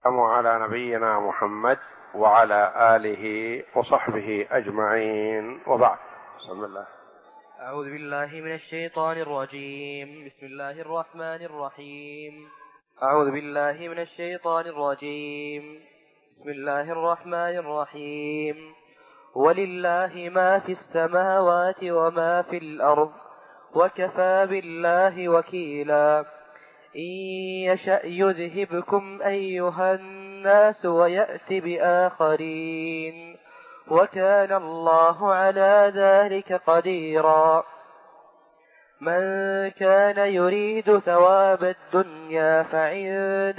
على نبينا محمد وعلى آله وصحبه أجمعين، وبعد. بسم الله. أعوذ بالله من الشيطان الرجيم. بسم الله الرحمن الرحيم. أعوذ بالله من الشيطان الرجيم. بسم الله الرحمن الرحيم. ولله ما في السماوات وما في الأرض وكفى بالله وكيلا. إن يشأ يذهبكم أيها الناس ويأت بآخرين وكان الله على ذلك قديرا. من كان يريد ثواب الدنيا فعند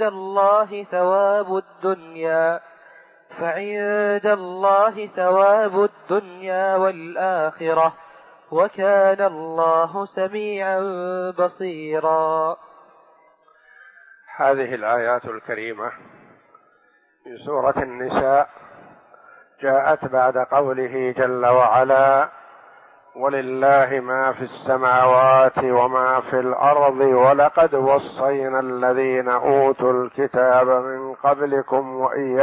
الله ثواب الدنيا والآخرة وكان الله سميعا بصيرا. هذه الآيات الكريمة من سورة النساء جاءت بعد قوله جل وعلا: ولله ما في السماوات وما في الأرض ولقد وصينا الذين أوتوا الكتاب من قبلكم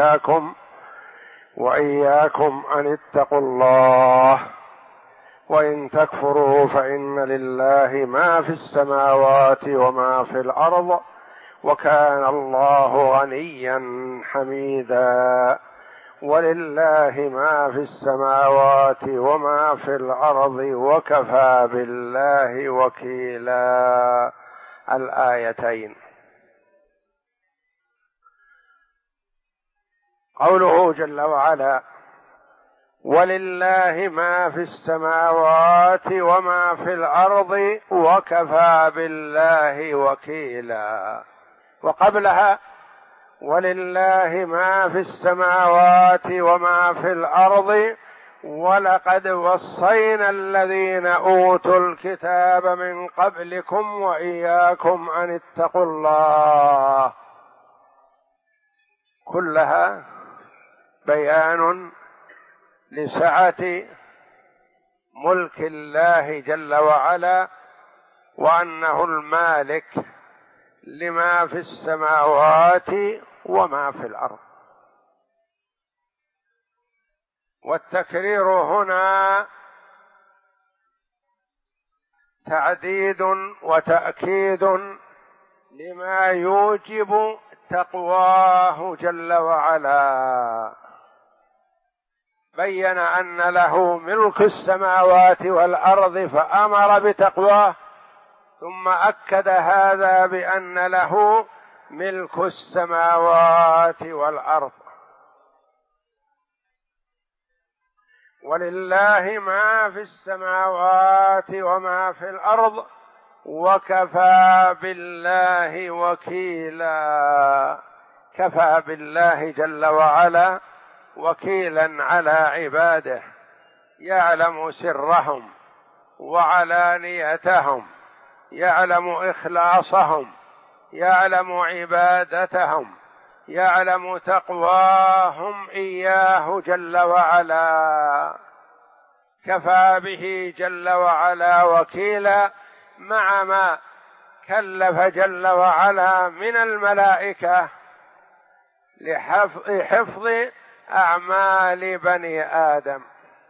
وإياكم أن اتقوا الله وإن تكفروا فإن لله ما في السماوات وما في الأرض وكان الله غنيا حميدا. ولله ما في السماوات وما في الأرض وكفى بالله وكيلا. الآيتين. قوله جل وعلا: ولله ما في السماوات وما في الأرض وكفى بالله وكيلا، وقبلها: ولله ما في السماوات وما في الأرض ولقد وصينا الذين أوتوا الكتاب من قبلكم وإياكم أن اتقوا الله. كلها بيان لسعة ملك الله جل وعلا، وأنه المالك لما في السماوات وما في الأرض. والتكرير هنا تعديد وتأكيد لما يوجب تقواه جل وعلا. بين أن له ملك السماوات والأرض فأمر بتقواه، ثم أكد هذا بأن له ملك السماوات والأرض. ولله ما في السماوات وما في الأرض وكفى بالله وكيلا. كفى بالله جل وعلا وكيلا على عباده، يعلم سرهم وعلانيتهم، يعلم إخلاصهم، يعلم عبادتهم، يعلم تقواهم إياه جل وعلا. كفى به جل وعلا وكيلا، مع ما كلف جل وعلا من الملائكة لحفظ أعمال بني آدم.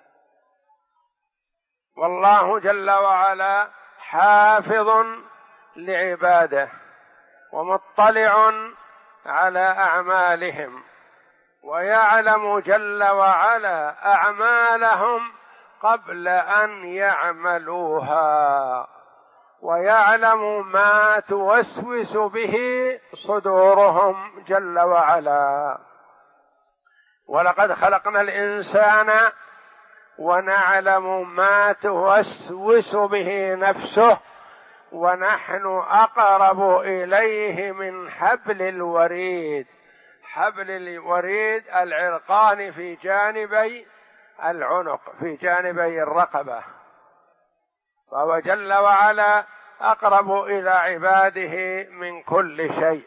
والله جل وعلا حافظ لعباده ومطلع على أعمالهم، ويعلم جل وعلا أعمالهم قبل أن يعملوها، ويعلم ما توسوس به صدورهم جل وعلا. ولقد خلقنا الإنسان ونعلم ما توسوس به نفسه ونحن أقرب إليه من حبل الوريد. حبل الوريد العرقان في جانبي العنق، في جانبي الرقبة، فهو جل وعلا أقرب إلى عباده من كل شيء.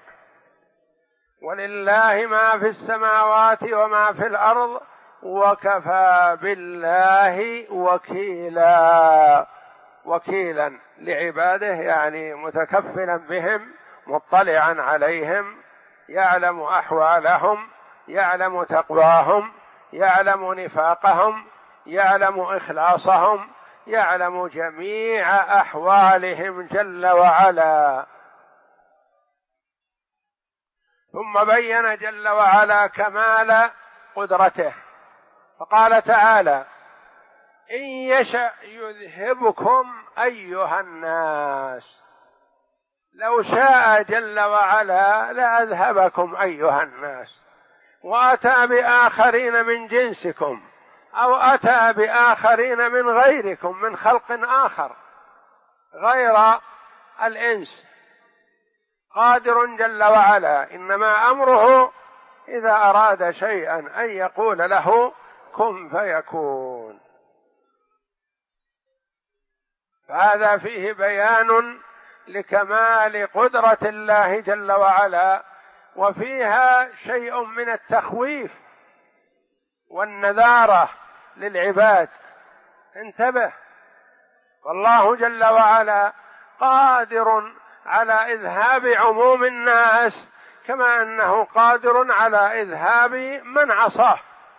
ولله ما في السماوات وما في الأرض وكفى بالله وكيلا. وكيلا لعباده يعني متكفلا بهم، مطلعا عليهم، يعلم أحوالهم، يعلم تقواهم، يعلم نفاقهم، يعلم إخلاصهم، يعلم جميع أحوالهم جل وعلا. ثم بين جل وعلا كمال قدرته فقال تعالى: إن يشأ يذهبكم أيها الناس. لو شاء جل وعلا لأذهبكم أيها الناس وأتى بآخرين من جنسكم، أو أتى بآخرين من غيركم من خلق آخر غير الإنس. قادر جل وعلا، إنما أمره إذا أراد شيئا أن يقول له كن فيكون. فهذا فيه بيان لكمال قدرة الله جل وعلا، وفيها شيء من التخويف والنذارة للعباد. انتبه، والله جل وعلا قادر على إذهاب عموم الناس كما أنه قادر على إذهاب من عصاه،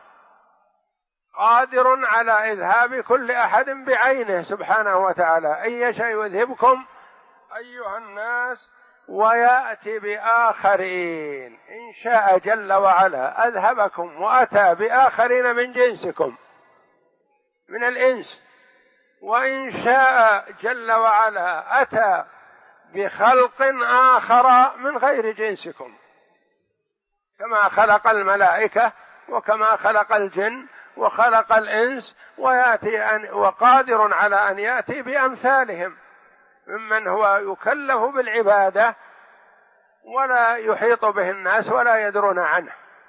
قادر على إذهاب كل أحد بعينه سبحانه وتعالى. إن يشأ يذهبكم أيها الناس ويأتي بآخرين. إن شاء جل وعلا أذهبكم وأتى بآخرين من جنسكم من الإنس، وإن شاء جل وعلا أتى بخلق آخر من غير جنسكم، كما خلق الملائكة وكما خلق الجن وخلق الإنس، وقادر على أن يأتي بأمثالهم ممن هو يكلف بالعبادة ولا يحيط به الناس ولا يدرون عنه،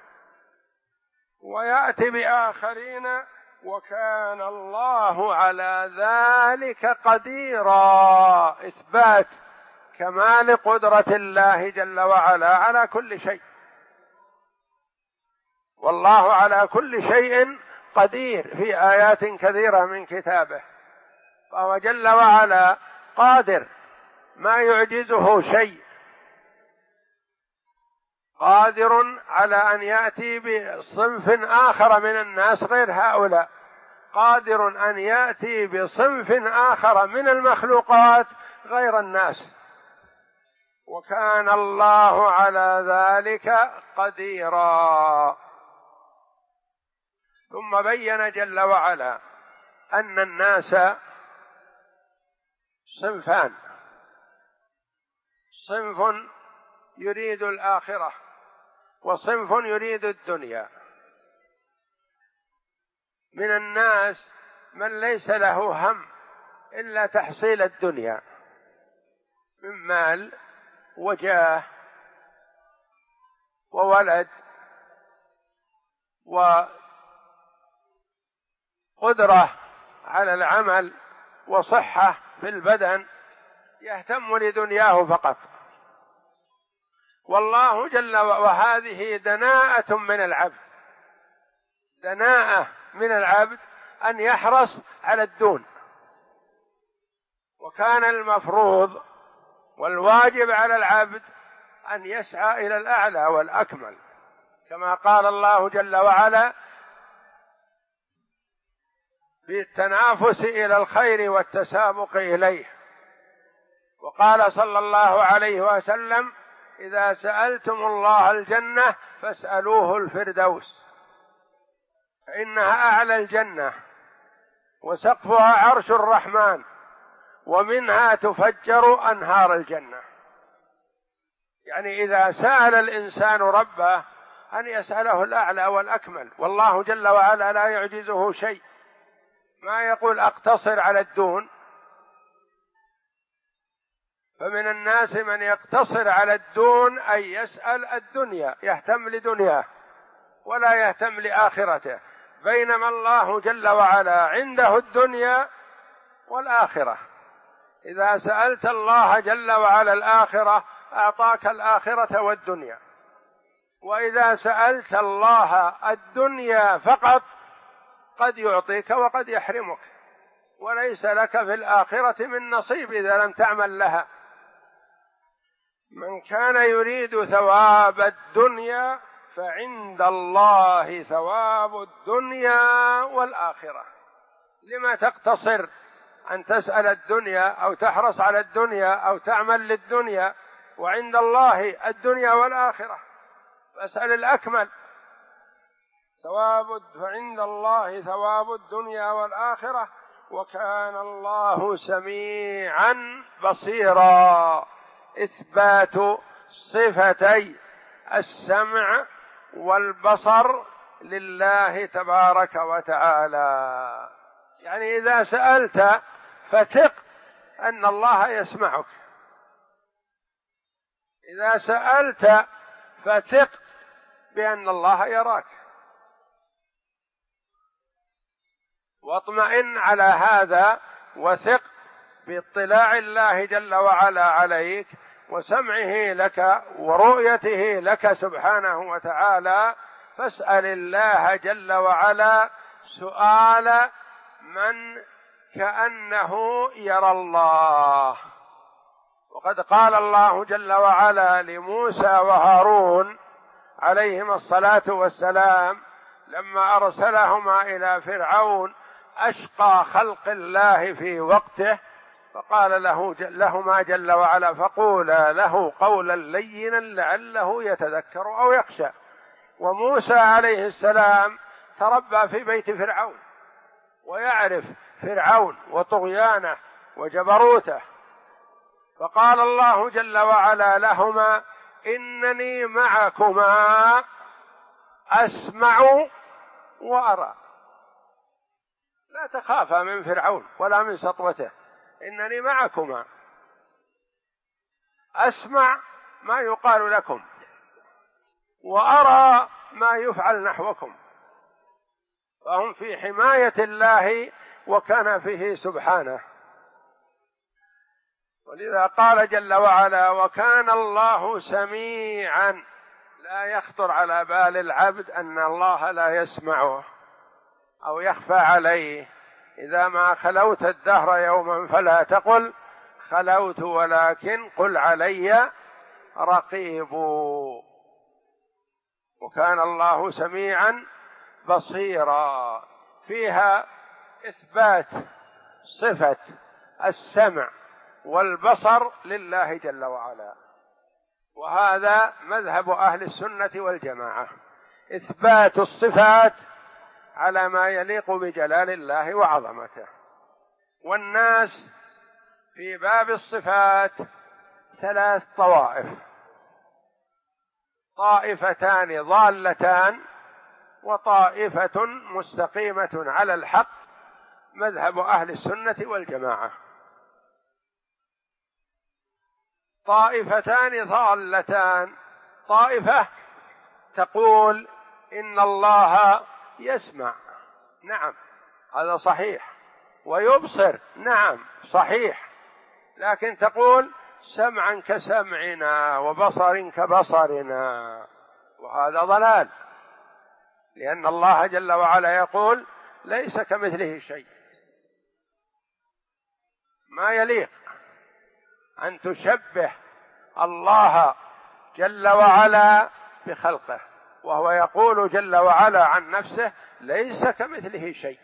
ويأتي بآخرين، وكان الله على ذلك قديرا. إثبات كمال قدرة الله جل وعلا على كل شيء، والله على كل شيء قدير في آيات كثيرة من كتابه. فهو جل وعلا قادر، ما يعجزه شيء، قادر على أن يأتي بصنف آخر من الناس غير هؤلاء، قادر أن يأتي بصنف آخر من المخلوقات غير الناس، وكان الله على ذلك قديرا. ثم بين جل وعلا أن الناس صنفان: صنف يريد الآخرة وصنف يريد الدنيا. من الناس من ليس له هم إلا تحصيل الدنيا من مال وجاه وولد وقدرة على العمل وصحة في البدن، يهتم لدنياه فقط. والله جل وعلا، وهذه دناءة من العبد، دناءة من العبد أن يحرص على الدون. وكان المفروض والواجب على العبد أن يسعى إلى الأعلى والأكمل، كما قال الله جل وعلا: بالتنافس إلى الخير والتسابق إليه. وقال صلى الله عليه وسلم: إذا سألتم الله الجنة فاسألوه الفردوس، فإنها أعلى الجنة وسقفها عرش الرحمن ومنها تفجر أنهار الجنة. يعني إذا سأل الإنسان ربه أن يسأله الأعلى والأكمل، والله جل وعلا لا يعجزه شيء، ما يقول أقتصر على الدون. فمن الناس من يقتصر على الدون أي يسأل الدنيا، يهتم لدنياه ولا يهتم لآخرته، بينما الله جل وعلا عنده الدنيا والآخرة. إذا سألت الله جل وعلا الآخرة أعطاك الآخرة والدنيا، وإذا سألت الله الدنيا فقط قد يعطيك وقد يحرمك، وليس لك في الآخرة من نصيب إذا لم تعمل لها. من كان يريد ثواب الدنيا فعند الله ثواب الدنيا والآخرة. لما تقتصر أن تسأل الدنيا أو تحرص على الدنيا أو تعمل للدنيا، وعند الله الدنيا والآخرة، فاسأل الأكمل. فعند الله ثواب الدنيا والآخرة وكان الله سميعا بصيرا. إثبات صفتي السمع والبصر لله تبارك وتعالى، يعني إذا سألت فثق أن الله يسمعك، إذا سألت فثق بأن الله يراك، واطمئن على هذا وثق باطلاع الله جل وعلا عليك وسمعه لك ورؤيته لك سبحانه وتعالى. فاسأل الله جل وعلا سؤال من كأنه يرى الله. وقد قال الله جل وعلا لموسى وهارون عليهما الصلاة والسلام لما أرسلهما إلى فرعون أشقى خلق الله في وقته، فقال لهما جل وعلا فقولا له قولا لينا لعله يتذكر أو يخشى. وموسى عليه السلام تربى في بيت فرعون ويعرف فرعون وطغيانه وجبروته، فقال الله جل وعلا لهما إنني معكما أسمع وأرى. لا تخافا من فرعون ولا من سطوته، إنني معكما أسمع ما يقال لكم وأرى ما يفعل نحوكم. فهم في حماية الله وكنفه سبحانه. ولذا قال جل وعلا وكان الله سميعا. لا يخطر على بال العبد أن الله لا يسمعه أو يخفى عليه. إذا ما خلوت الدهر يوما فلا تقل خلوت ولكن قل علي رقيب. وكان الله سميعا بصيرا. فيها إثبات صفة السمع والبصر لله جل وعلا، وهذا مذهب أهل السنة والجماعة، إثبات الصفات على ما يليق بجلال الله وعظمته. والناس في باب الصفات ثلاث طوائف: طائفتان ضالتان وطائفة مستقيمة على الحق، مذهب أهل السنة والجماعة. طائفتان ضالتان: طائفة تقول إن الله يسمع، نعم هذا صحيح، ويبصر، نعم صحيح، لكن تقول سمعا كسمعنا وبصر كبصرنا، وهذا ضلال، لأن الله جل وعلا يقول ليس كمثله شيء. ما يليق أن تشبه الله جل وعلا بخلقه، وهو يقول جل وعلا عن نفسه ليس كمثله شيء.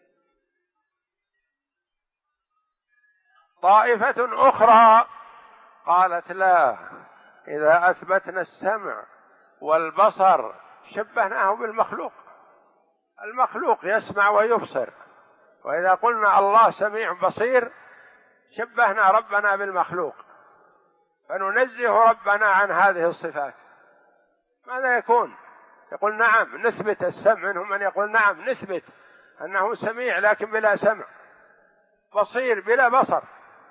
طائفة أخرى قالت لا، إذا أثبتنا السمع والبصر شبهناه بالمخلوق، المخلوق يسمع ويبصر، وإذا قلنا الله سميع بصير شبهنا ربنا بالمخلوق، فننزه ربنا عن هذه الصفات. ماذا يكون؟ يقول نعم نثبت السمع، منهم من يقول نعم نثبت أنه سميع لكن بلا سمع، بصير بلا بصر،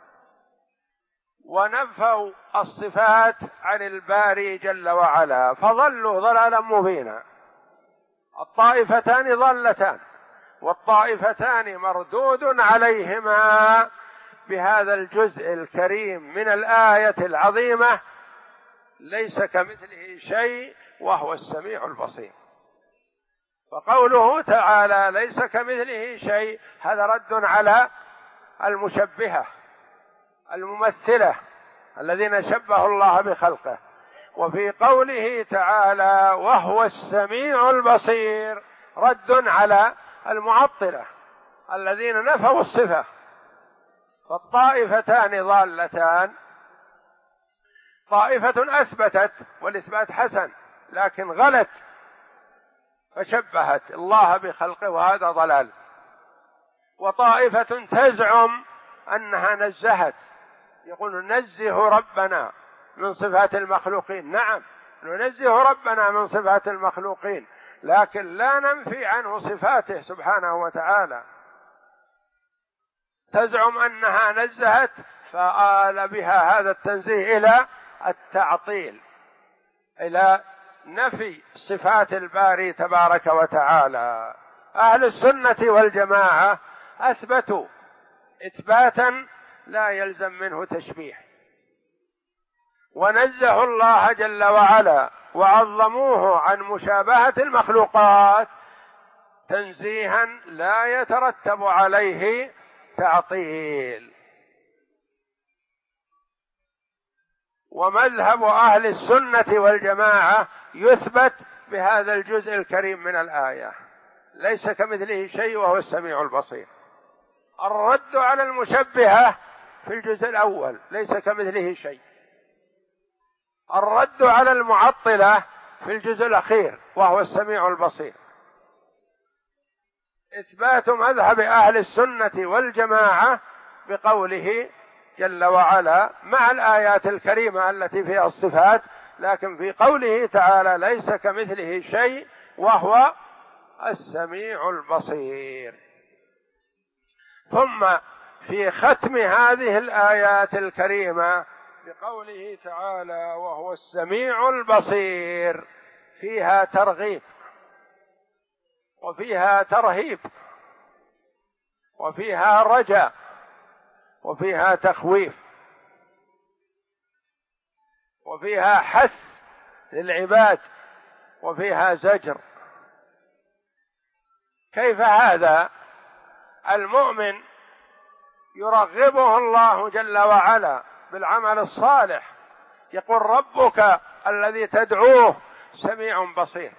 ونفوا الصفات عن الباري جل وعلا، فضلوا ضلالا مبينا. الطائفتان ضلتان، والطائفتان مردود عليهما بهذا الجزء الكريم من الآية العظيمة: ليس كمثله شيء وهو السميع البصير. فقوله تعالى ليس كمثله شيء هذا رد على المشبهة الممثلة الذين شبهوا الله بخلقه. وفي قوله تعالى وهو السميع البصير رد على المعطلة الذين نفوا الصفة. فالطائفتان ضالتان، طائفة أثبتت والإثبات حسن لكن غلت فشبهت الله بخلقه وهذا ضلال، وطائفة تزعم أنها نزهت، يقول ننزه ربنا من صفات المخلوقين. نعم ننزه ربنا من صفات المخلوقين لكن لا ننفي عنه صفاته سبحانه وتعالى. تزعم أنها نزهت فآل بها هذا التنزيه إلى التعطيل، إلى نفي صفات الباري تبارك وتعالى. أهل السنة والجماعة أثبتوا إثباتا لا يلزم منه تشبيه، ونزهوا الله جل وعلا وعظموه عن مشابهة المخلوقات تنزيها لا يترتب عليه تعطيل. ومذهب أهل السنة والجماعة يثبت بهذا الجزء الكريم من الآية ليس كمثله شيء وهو السميع البصير. الرد على المشبهة في الجزء الأول ليس كمثله شيء، الرد على المعطلة في الجزء الأخير وهو السميع البصير. إثبات مذهب أهل السنة والجماعة بقوله جل وعلا مع الآيات الكريمة التي فيها الصفات، لكن في قوله تعالى ليس كمثله شيء وهو السميع البصير. ثم في ختم هذه الآيات الكريمة بقوله تعالى وهو السميع البصير فيها ترغيب وفيها ترهيب وفيها رجاء وفيها تخويف وفيها حث للعباد وفيها زجر. كيف هذا؟ المؤمن يرغبه الله جل وعلا بالعمل الصالح، يقول ربك الذي تدعوه سميع بصير.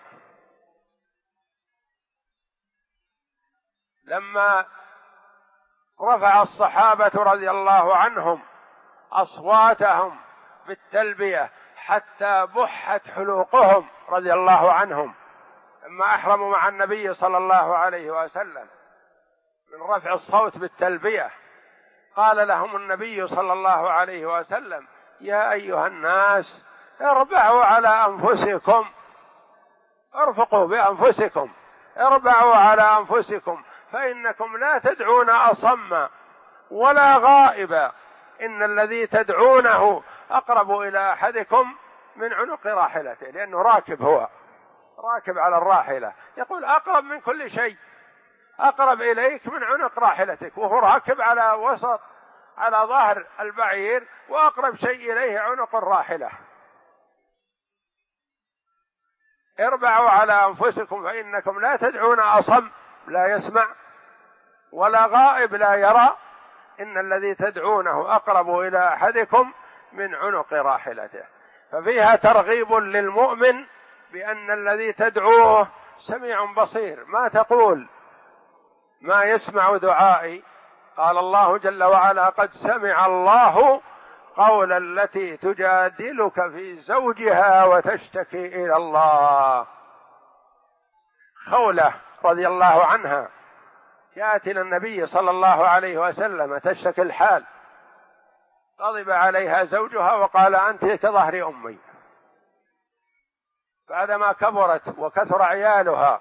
لما رفع الصحابة رضي الله عنهم أصواتهم بالتلبية حتى بحت حلوقهم رضي الله عنهم لما أحرموا مع النبي صلى الله عليه وسلم من رفع الصوت بالتلبية، قال لهم النبي صلى الله عليه وسلم يا أيها الناس اربعوا على أنفسكم، ارفقوا بأنفسكم، اربعوا على أنفسكم فإنكم لا تدعون أصم ولا غائبا، إن الذي تدعونه أقرب إلى أحدكم من عنق راحلته، لأنه راكب، هو راكب على الراحلة، يقول أقرب من كل شيء، أقرب إليك من عنق راحلتك، وهو راكب على وسط على ظهر البعير وأقرب شيء إليه عنق الراحلة. اربعوا على أنفسكم فإنكم لا تدعون أصم لا يسمع ولا غائب لا يرى، إن الذي تدعونه أقرب إلى أحدكم من عنق راحلته. ففيها ترغيب للمؤمن بأن الذي تدعوه سميع بصير. ما تقول ما يسمع دعائي؟ قال الله جل وعلا قد سمع الله قول التي تجادلك في زوجها وتشتكي إلى الله. خولة رضي الله عنها جاءت إلى النبي صلى الله عليه وسلم تشتكي الحال، غضب عليها زوجها وقال أنت كظهر أمي. بعدما كبرت وكثر عيالها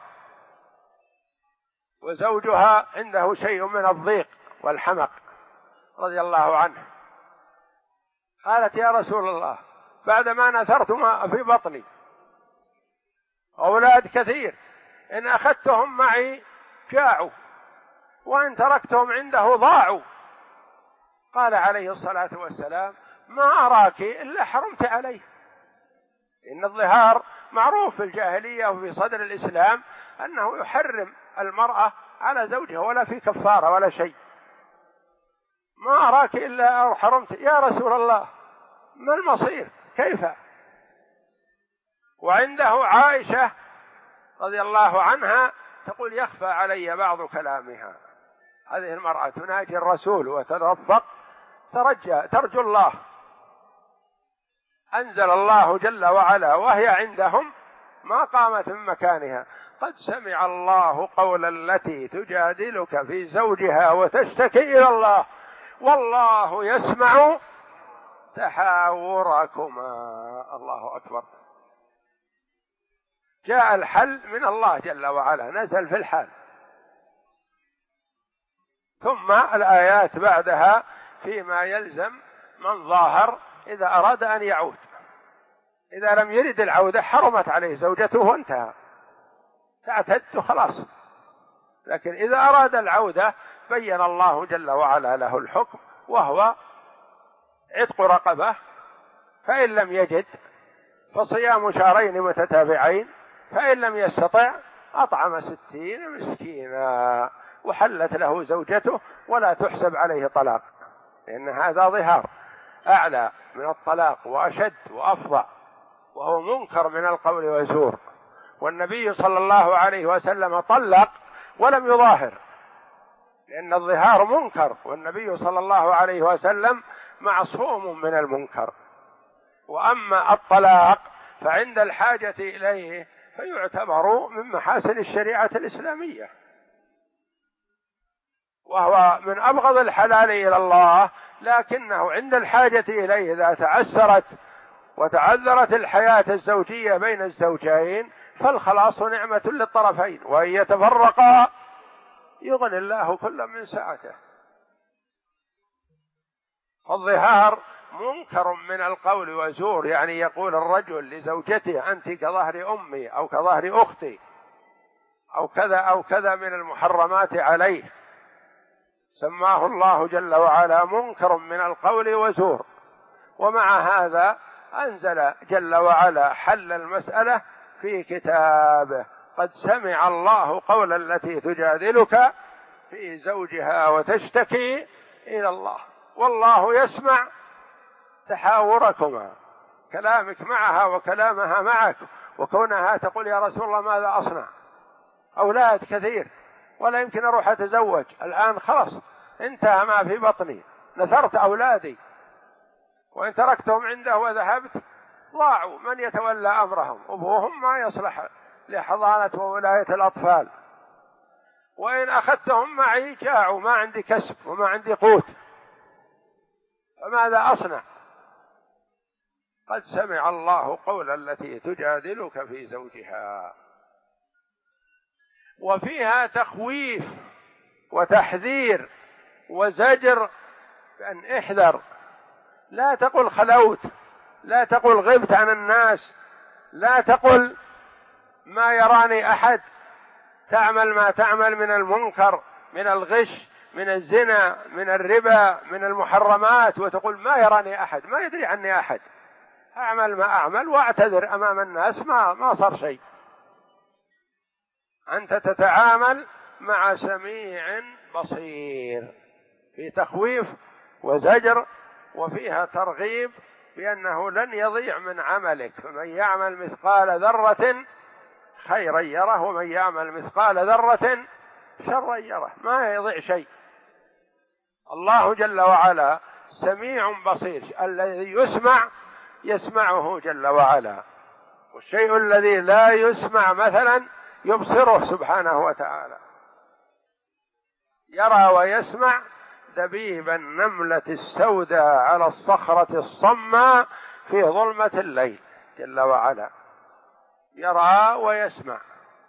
وزوجها عنده شيء من الضيق والحمق رضي الله عنه، قالت يا رسول الله بعدما نثرت ما في بطني أولاد كثير، إن أخذتهم معي جاعوا وإن تركتهم عنده ضاعوا. قال عليه الصلاة والسلام ما أراك إلا حرمت عليه. إن الظهار معروف في الجاهلية وفي صدر الإسلام أنه يحرم المرأة على زوجها ولا في كفارة ولا شيء. ما أراك إلا حرمت. يا رسول الله ما المصير؟ كيف؟ وعنده عائشة رضي الله عنها تقول يخفى علي بعض كلامها. هذه المرأة تناجي الرسول وترفق ترجو الله، أنزل الله جل وعلا وهي عندهم ما قامت من مكانها: قد سمع الله قول التي تجادلك في زوجها وتشتكي إلى الله والله يسمع تحاوركما. الله أكبر. جاء الحل من الله جل وعلا، نزل في الحال. ثم الآيات بعدها فيما يلزم من ظاهر إذا أراد أن يعود. إذا لم يرد العودة حرمت عليه زوجته وانتهى، تعتد خلاص. لكن إذا أراد العودة بين الله جل وعلا له الحكم، وهو عتق رقبة، فإن لم يجد فصيام شهرين متتابعين، فإن لم يستطع أطعم 60 مسكينا، وحلت له زوجته ولا تحسب عليه طلاق، لأن هذا ظهار أعلى من الطلاق وأشد وأفظع، وهو منكر من القول وزور. والنبي صلى الله عليه وسلم طلق ولم يظاهر، لأن الظهار منكر، والنبي صلى الله عليه وسلم معصوم من المنكر. وأما الطلاق فعند الحاجة إليه فيعتبر من محاسن الشريعة الإسلامية، وهو من أبغض الحلال إلى الله، لكنه عند الحاجة إليه إذا تعسرت وتعذرت الحياة الزوجية بين الزوجين فالخلاص نعمة للطرفين، وإن يتفرقا يغني الله كلا من سعته. الظهار منكر من القول وزور، يعني يقول الرجل لزوجته أنت كظهر أمي أو كظهر أختي أو كذا أو كذا من المحرمات عليه، سماه الله جل وعلا منكر من القول وزور. ومع هذا أنزل جل وعلا حل المسألة في كتابه: قد سمع الله قول التي تجادلك في زوجها وتشتكي إلى الله والله يسمع تحاوركما، كلامك معها وكلامها معك، وكونها تقول يا رسول الله ماذا أصنع؟ أولاد كثير ولا يمكن أروح أتزوج الآن، خلاص انتهى ما في بطني، نثرت أولادي، وإن تركتهم عنده وذهبت ضاعوا، من يتولى أمرهم؟ أبوهم ما يصلح لحضانة وولاية الأطفال، وإن أخذتهم معي جاعوا، ما عندي كسب وما عندي قوت، فماذا أصنع؟ قد سمع الله قول التي تجادلك في زوجها. وفيها تخويف وتحذير وزجر بأن احذر، لا تقل خلوت، لا تقل غبت عن الناس، لا تقل ما يراني أحد، تعمل ما تعمل من المنكر، من الغش، من الزنا، من الربا، من المحرمات، وتقول ما يراني أحد، ما يدري عني أحد، أعمل ما أعمل وأعتذر أمام الناس، ما صار شيء. أنت تتعامل مع سميع بصير، في تخويف وزجر، وفيها ترغيب بأنه لن يضيع من عملك، فمن يعمل مثقال ذرة خيرا يره ومن يعمل مثقال ذرة شرا يره، ما يضيع شيء. الله جل وعلا سميع بصير، الذي يسمع يسمعه جل وعلا، والشيء الذي لا يسمع مثلا يبصره سبحانه وتعالى. يرى ويسمع دبيب النملة السوداء على الصخرة الصماء في ظلمة الليل، جل وعلا يرى ويسمع.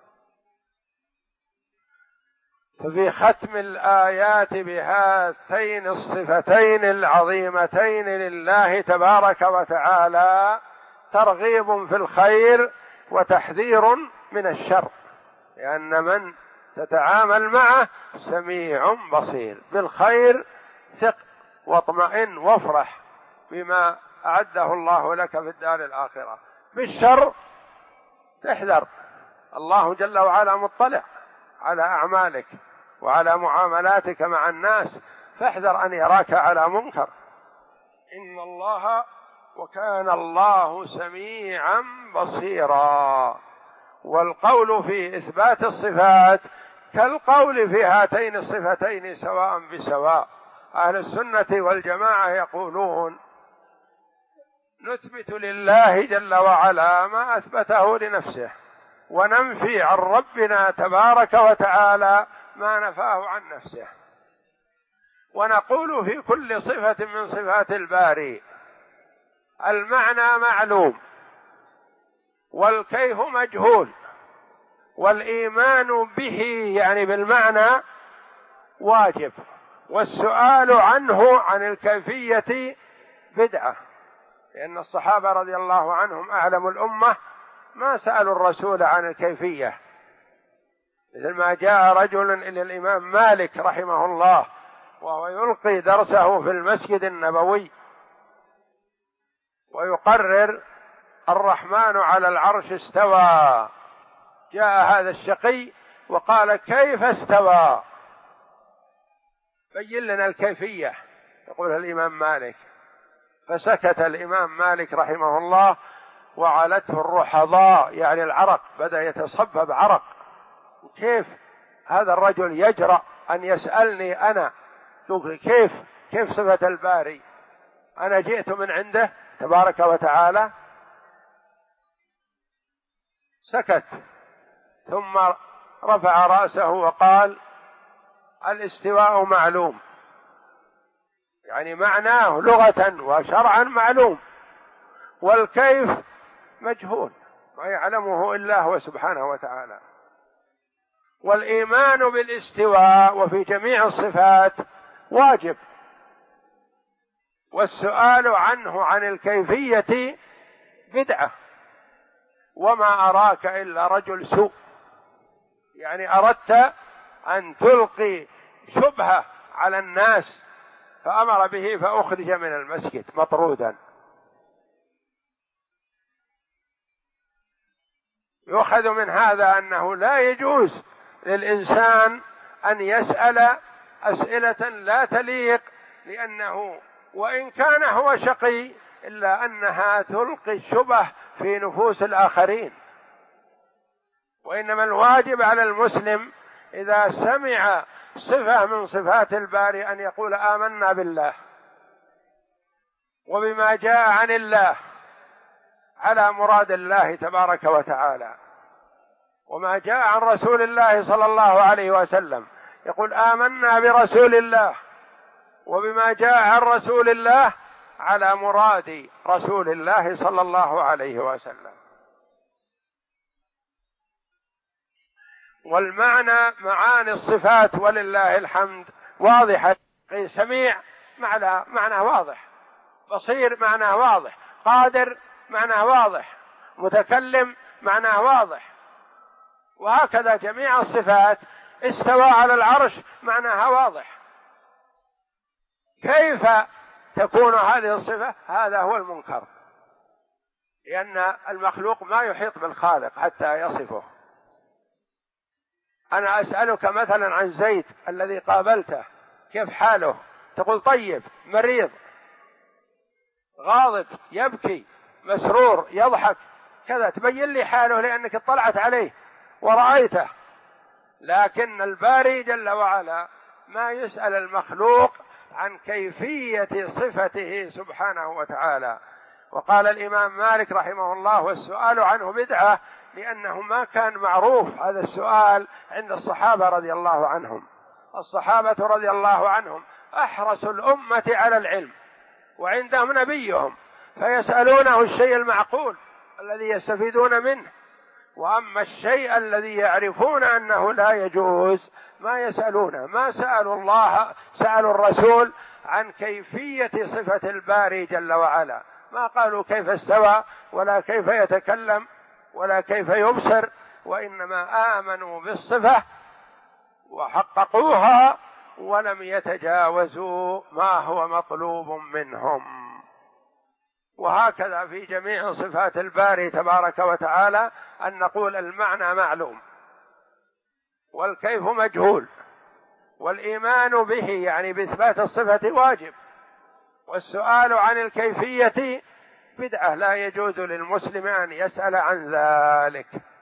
ففي ختم الآيات بهاتين الصفتين العظيمتين لله تبارك وتعالى ترغيب في الخير وتحذير من الشر، لأن من تتعامل معه سميع بصير. بالخير ثق واطمئن وافرح بما أعده الله لك في الدار الآخرة، بالشر تحذر، الله جل وعلا مطلع على أعمالك وعلى معاملاتك مع الناس، فاحذر أن يراك على منكر. إن الله وكان الله سميعا بصيرا. والقول في إثبات الصفات كالقول في هاتين الصفتين سواء بسواء. أهل السنة والجماعة يقولون نثبت لله جل وعلا ما أثبته لنفسه، وننفي عن ربنا تبارك وتعالى ما نفاه عن نفسه، ونقول في كل صفة من صفات الباري المعنى معلوم والكيف مجهول، والإيمان به يعني بالمعنى واجب، والسؤال عنه عن الكيفية بدعة، لأن الصحابة رضي الله عنهم أعلم الأمة ما سألوا الرسول عن الكيفية، مثل ما جاء رجل إلى الإمام مالك رحمه الله وهو يلقي درسه في المسجد النبوي ويقرر الرحمن على العرش استوى، جاء هذا الشقي وقال كيف استوى؟ بين لنا الكيفية، يقول الإمام مالك، فسكت الإمام مالك رحمه الله وعلته الرحضاء يعني العرق، بدأ يتصبب عرق، كيف هذا الرجل يجرأ أن يسألني أنا كيف صفة الباري؟ أنا جئت من عنده تبارك وتعالى. سكت ثم رفع رأسه وقال الاستواء معلوم، يعني معناه لغة وشرعا معلوم، والكيف مجهول ما يعلمه إلا هو سبحانه وتعالى، والإيمان بالاستواء وفي جميع الصفات واجب، والسؤال عنه عن الكيفية بدعة، وما أراك إلا رجل سوء، يعني أردت أن تلقي شبهة على الناس فأمر به فأخرج من المسجد مطرودا. يؤخذ من هذا أنه لا يجوز للإنسان أن يسأل أسئلة لا تليق، لأنه وإن كان هو شقي إلا أنها تلقي الشبه في نفوس الآخرين. وإنما الواجب على المسلم إذا سمع صفة من صفات الباري أن يقول آمنا بالله وبما جاء عن الله على مراد الله تبارك وتعالى، وما جاء عن رسول الله صلى الله عليه وسلم يقول آمنا برسول الله وبما جاء عن رسول الله على مراد رسول الله صلى الله عليه وسلم. والمعنى معاني الصفات ولله الحمد واضحة، سميع معنى واضح، بصير معنى واضح، قادر معنى واضح، متكلم معنى واضح، وهكذا جميع الصفات. استوى على العرش معناها واضح. كيف تكون هذه الصفة؟ هذا هو المنكر، لأن المخلوق ما يحيط بالخالق حتى يصفه. أنا أسألك مثلا عن زيد الذي قابلته كيف حاله؟ تقول طيب، مريض، غاضب، يبكي، مسرور، يضحك، كذا، تبين لي حاله لأنك اطلعت عليه ورأيته. لكن الباري جل وعلا ما يسأل المخلوق عن كيفية صفته سبحانه وتعالى. وقال الإمام مالك رحمه الله والسؤال عنه بدعة، لأنه ما كان معروف هذا السؤال عند الصحابة رضي الله عنهم. الصحابة رضي الله عنهم أحرص الأمة على العلم، وعندهم نبيهم فيسألونه الشيء المعقول الذي يستفيدون منه، وأما الشيء الذي يعرفون أنه لا يجوز ما يسألونه. ما سألوا الله، سألوا الرسول عن كيفية صفة الباري جل وعلا، ما قالوا كيف استوى ولا كيف يتكلم ولا كيف يبصر، وإنما آمنوا بالصفة وحققوها ولم يتجاوزوا ما هو مطلوب منهم. وهكذا في جميع صفات الباري تبارك وتعالى أن نقول المعنى معلوم والكيف مجهول، والإيمان به يعني بإثبات الصفة واجب، والسؤال عن الكيفية بدعة لا يجوز للمسلم أن يسأل عن ذلك.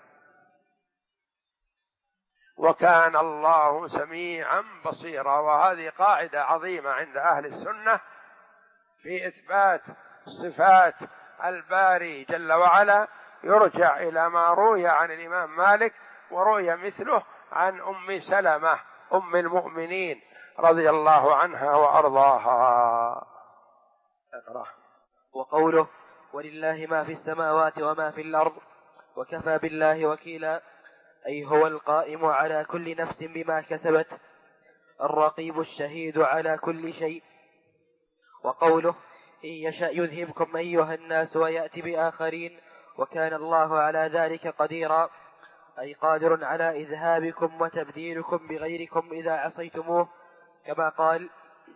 وكان الله سميعا بصيرا. وهذه قاعدة عظيمة عند أهل السنة في إثبات صفات الباري جل وعلا، يرجع إلى ما روي عن الإمام مالك وروي مثله عن أم سلمة أم المؤمنين رضي الله عنها وأرضاها. اقرأ. وقوله ولله ما في السماوات وما في الأرض وكفى بالله وكيلا، أي هو القائم على كل نفس بما كسبت، الرقيب الشهيد على كل شيء. وقوله إن يشأ يذهبكم أيها الناس ويأتي بآخرين وكان الله على ذلك قديرا، أي قادر على إذهابكم وتبديلكم بغيركم إذا عصيتموه، كما قال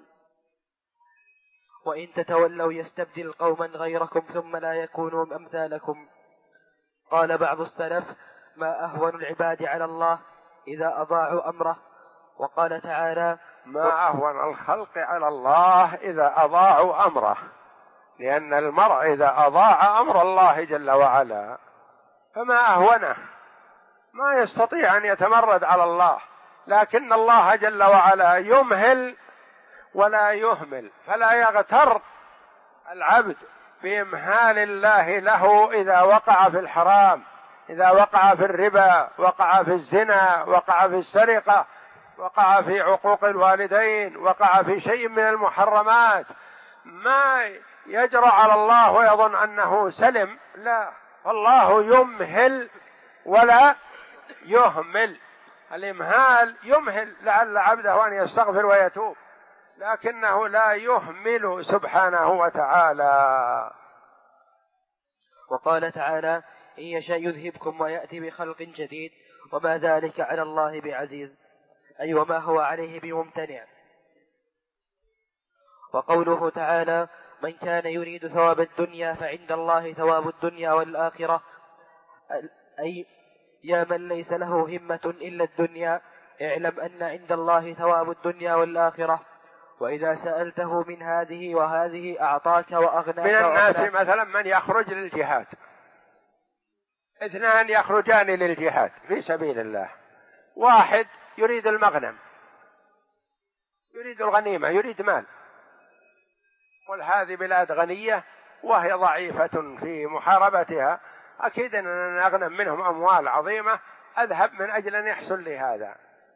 وإن تتولوا يستبدل قوما غيركم ثم لا يكونوا أمثالكم. قال بعض السلف ما أهون العباد على الله إذا أضاعوا أمره. وقال تعالى ما أهون الخلق على الله إذا أضاعوا أمره، لأن المرء إذا أضاع أمر الله جل وعلا فما أهونه، ما يستطيع أن يتمرد على الله، لكن الله جل وعلا يمهل ولا يهمل، فلا يغتر العبد بإمهال الله له إذا وقع في الحرام، إذا وقع في الربا، وقع في الزنا، وقع في السرقة، وقع في عقوق الوالدين، وقع في شيء من المحرمات، ما يجرأ على الله ويظن أنه سلم، لا، فالله يمهل ولا يهمل. الإمهال يمهل لعل عبده أن يستغفر ويتوب، لكنه لا يهمل سبحانه وتعالى. وقال تعالى إن يشاء يذهبكم ويأتي بخلق جديد وما ذلك على الله بعزيز، أي وما هو عليه بممتنع. وقوله تعالى من كان يريد ثواب الدنيا فعند الله ثواب الدنيا والآخرة، أي يا من ليس له همة إلا الدنيا اعلم أن عند الله ثواب الدنيا والآخرة، وإذا سألته من هذه وهذه أعطاك وأغناك. من الناس مثلا من يخرج للجهاد، اثنان يخرجان للجهاد في سبيل الله، واحد يريد المغنم، يريد الغنيمة، يريد مال، قل هذه بلاد غنية وهي ضعيفة في محاربتها، أكيد أن أغنم منهم أموال عظيمة، أذهب من أجل أن يحصل لي هذا.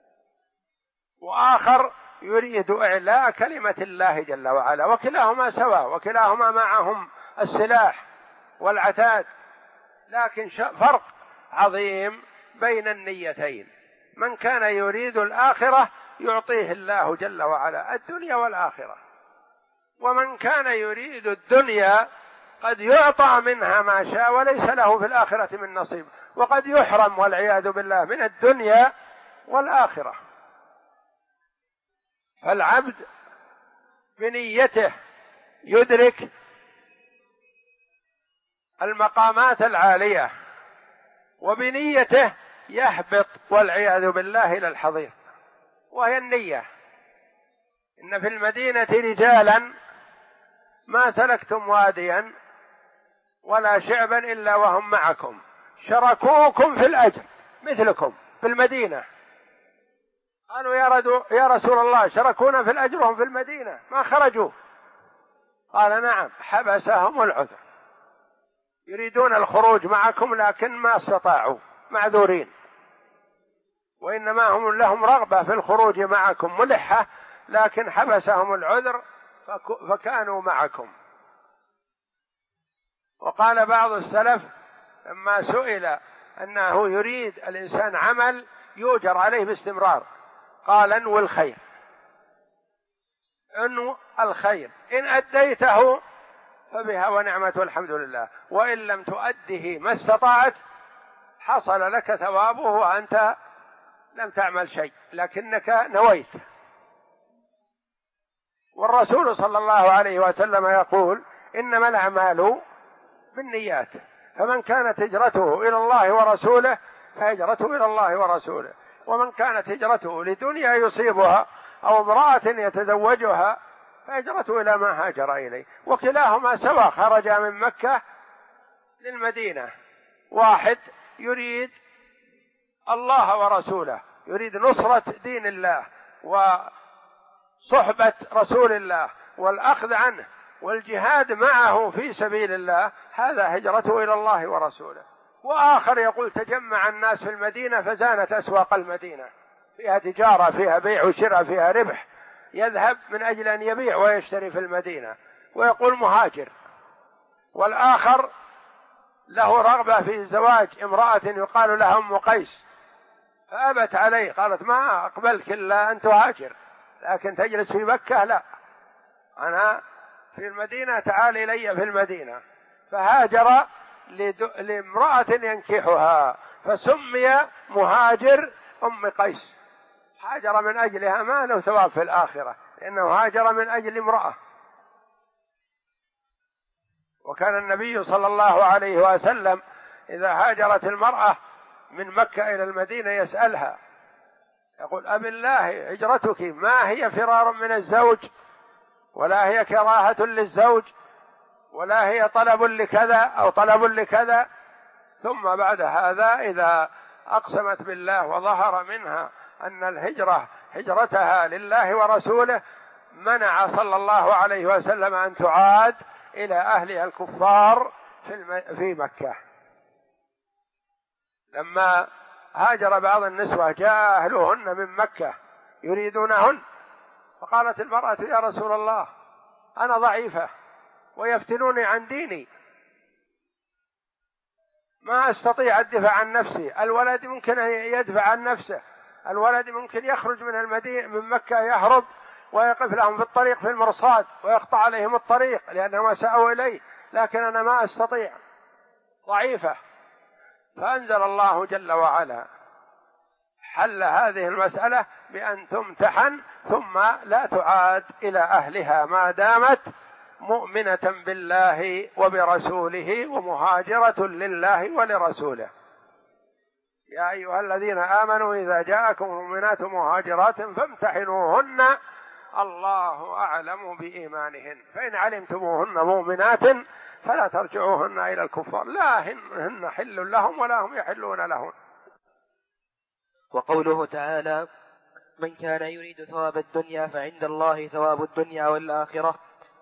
وآخر يريد إعلاء كلمة الله جل وعلا، وكلاهما سواء، وكلاهما معهم السلاح والعتاد، لكن فرق عظيم بين النيتين. من كان يريد الآخرة يعطيه الله جل وعلا الدنيا والآخرة، ومن كان يريد الدنيا قد يعطى منها ما شاء وليس له في الآخرة من نصيب، وقد يحرم والعياذ بالله من الدنيا والآخرة. فالعبد بنيته يدرك المقامات العالية، وبنيته يهبط والعياذ بالله إلى الحضيض، وهي النية. إن في المدينة رجالا ما سلكتم واديا ولا شعبا إلا وهم معكم شركوكم في الأجر مثلكم في المدينة. قالوا يا رسول الله شركونا في الأجر وهم في المدينة ما خرجوا. قال نعم، حبسهم العذر، يريدون الخروج معكم لكن ما استطاعوا، معذورين، وإنما هم لهم رغبة في الخروج معكم ملحة، لكن حبسهم العذر فكانوا معكم. وقال بعض السلف لما سئل أنه يريد الإنسان عمل يؤجر عليه باستمرار، قال انو الخير، انو الخير، إن أديته فبها ونعمة والحمد لله، وإن لم تؤده ما استطعت حصل لك ثوابه وأنت لم تعمل شيء لكنك نويت. والرسول صلى الله عليه وسلم يقول إنما الأعمال بالنيات، فمن كانت هجرته إلى الله ورسوله فهجرته إلى الله ورسوله، ومن كانت هجرته لدنيا يصيبها أو امرأة يتزوجها فهجرته إلى ما هاجر إليه، وكلاهما سواء خرج من مكة للمدينة. واحد يريد الله ورسوله، يريد نصرة دين الله وصحبة رسول الله والأخذ عنه والجهاد معه في سبيل الله، هذا هجرته إلى الله ورسوله. وآخر يقول تجمع الناس في المدينة فزانت أسواق المدينة، فيها تجارة، فيها بيع وشراء، فيها ربح، يذهب من أجل أن يبيع ويشتري في المدينة ويقول مهاجر. والآخر له رغبة في زواج امرأة يقال لها أم قيس فأبت عليه، قالت ما أقبلك إلا أن تهاجر، لكن تجلس في مكة لا، أنا في المدينة، تعال إلي في المدينة. فهاجر لامرأة ينكحها فسمي مهاجر أم قيس، هاجر من أجلها ما له ثواب في الآخرة، لأنه هاجر من أجل امرأة. وكان النبي صلى الله عليه وسلم إذا هاجرت المرأة من مكة إلى المدينة يسألها يقول أبي الله هجرتك ما هي فرار من الزوج، ولا هي كراهة للزوج، ولا هي طلب لكذا أو طلب لكذا. ثم بعد هذا إذا أقسمت بالله وظهر منها أن الهجرة هجرتها لله ورسوله منع صلى الله عليه وسلم أن تعاد إلى أهلها الكفار في مكة. لما هاجر بعض النسوة جاء أهلهن من مكة يريدونهن، فقالت المرأة يا رسول الله أنا ضعيفة ويفتنوني عن ديني، ما أستطيع الدفاع عن نفسي، الولد ممكن يدفع عن نفسه، الولد ممكن يخرج من المدينة من مكة يهرب ويقف لهم في الطريق في المرصاد ويقطع عليهم الطريق لأنهم سأوا إليه، لكن أنا ما أستطيع، ضعيفة. فأنزل الله جل وعلا حل هذه المسألة بأن تمتحن ثم لا تعاد إلى أهلها ما دامت مؤمنة بالله وبرسوله ومهاجرة لله ولرسوله. يا أيها الذين آمنوا إذا جاءكم المؤمنات مهاجرات فامتحنوهن الله أعلم بإيمانهن، فإن علمتموهن مؤمنات فلا ترجعوهن إلى الكفار، لا هن حل لهم ولا هم يحلون لهم. وقوله تعالى من كان يريد ثواب الدنيا فعند الله ثواب الدنيا والآخرة،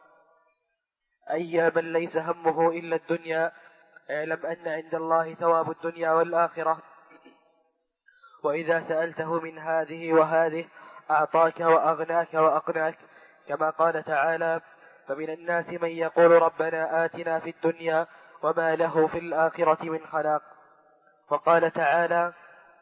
أي من ليس همه إلا الدنيا اعلم أن عند الله ثواب الدنيا والآخرة، وإذا سألته من هذه وهذه أعطاك وأغناك وأقناك، كما قال تعالى فمن الناس من يقول ربنا آتنا في الدنيا وما له في الآخرة من خلاق. وقال تعالى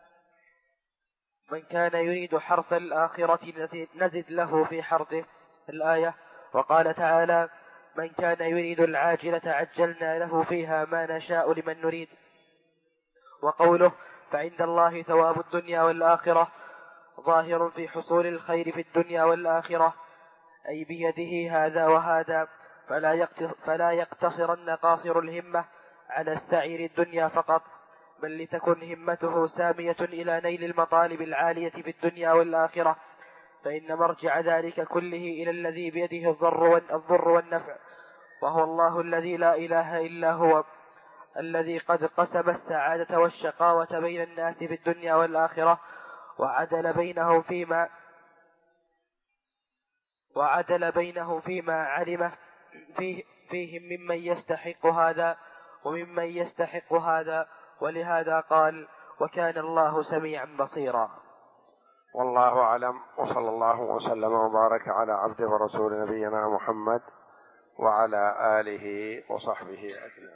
من كان يريد حرث الآخرة نزد له في حرثه الآية. وقال تعالى من كان يريد العاجلة عجلنا له فيها ما نشاء لمن نريد. وقوله فعند الله ثواب الدنيا والآخرة ظاهر في حصول الخير في الدنيا والآخرة، أي بيده هذا وهذا، فلا يقتصرن قاصر الهمة على السعي الدنيا فقط، بل لتكن همته سامية إلى نيل المطالب العالية في الدنيا والآخرة، فإن مرجع ذلك كله إلى الذي بيده الضر والنفع، وهو الله الذي لا إله إلا هو، الذي قد قسم السعادة والشقاوة بين الناس في الدنيا والآخرة، وعدل بينهم فيما علمه فيهم ممن يستحق هذا وممن يستحق هذا، ولهذا قال وكان الله سميعا بصيرا. والله أعلم، وصلى الله وسلم وبارك على عبده ورسول نبينا محمد وعلى آله وصحبه أجمعين.